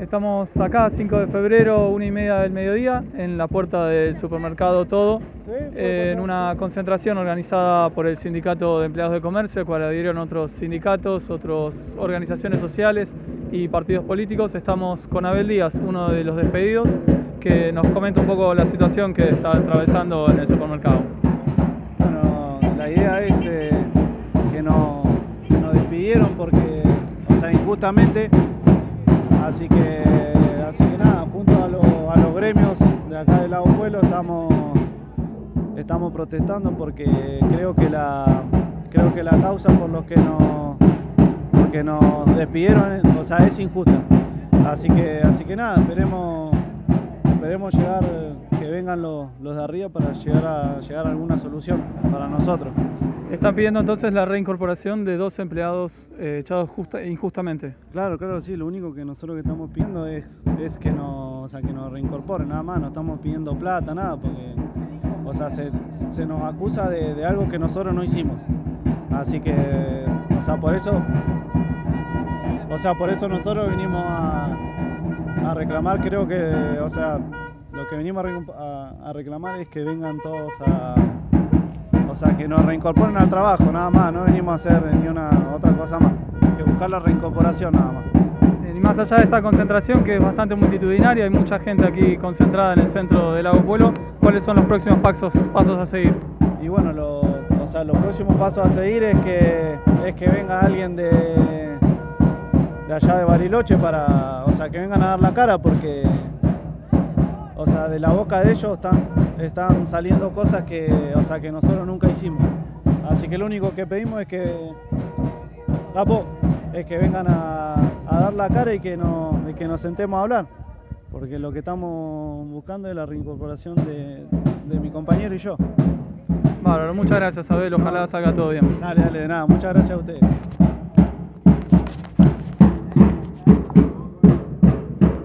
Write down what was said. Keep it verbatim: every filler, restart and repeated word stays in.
Estamos acá, cinco de febrero, una y media del mediodía, en la puerta del supermercado Todo, eh, en una concentración organizada por el Sindicato de Empleados de Comercio, al cual adhirieron otros sindicatos, otras organizaciones sociales y partidos políticos. Estamos con Abel Díaz, uno de los despedidos, que nos comenta un poco la situación que está atravesando en el supermercado. Bueno, la idea es eh, que, no, que nos despidieron porque, o sea, injustamente. Así que, así que nada, junto a, lo, a los gremios de acá del Lago Puelo estamos, estamos protestando porque creo que la, creo que la causa por los que nos, porque nos despidieron, o sea, es injusta. Así que, así que nada, esperemos, esperemos llegar, que vengan los, los de arriba para llegar a, llegar a alguna solución para nosotros. Están pidiendo entonces la reincorporación de dos empleados eh, echados justa, injustamente. Claro, claro, sí, lo único que nosotros que estamos pidiendo es, es que, nos, o sea, que nos reincorporen, nada más, no estamos pidiendo plata, nada, porque o sea, se, se nos acusa de, de algo que nosotros no hicimos. Así que, o sea, por eso, o sea, por eso nosotros venimos a, a reclamar, creo que, o sea, lo que venimos a, a reclamar es que vengan todos a, o sea, que nos reincorporen al trabajo, nada más, no venimos a hacer ni una otra cosa más, que buscar la reincorporación nada más. Y más allá de esta concentración, que es bastante multitudinaria, hay mucha gente aquí concentrada en el centro del Lago Puelo, ¿cuáles son los próximos pasos, pasos a seguir? Y bueno, lo, o sea, los próximos pasos a seguir es que, es que venga alguien de, de allá de Bariloche para, o sea, que vengan a dar la cara porque, o sea, de la boca de ellos están, están saliendo cosas que, o sea, que nosotros nunca hicimos. Así que lo único que pedimos es que, capo, es que vengan a, a dar la cara y que, nos, y que nos sentemos a hablar. Porque lo que estamos buscando es la reincorporación de, de mi compañero y yo. Bárbaro, muchas gracias, Abel, ojalá salga todo bien. Dale, dale, de nada, muchas gracias a ustedes.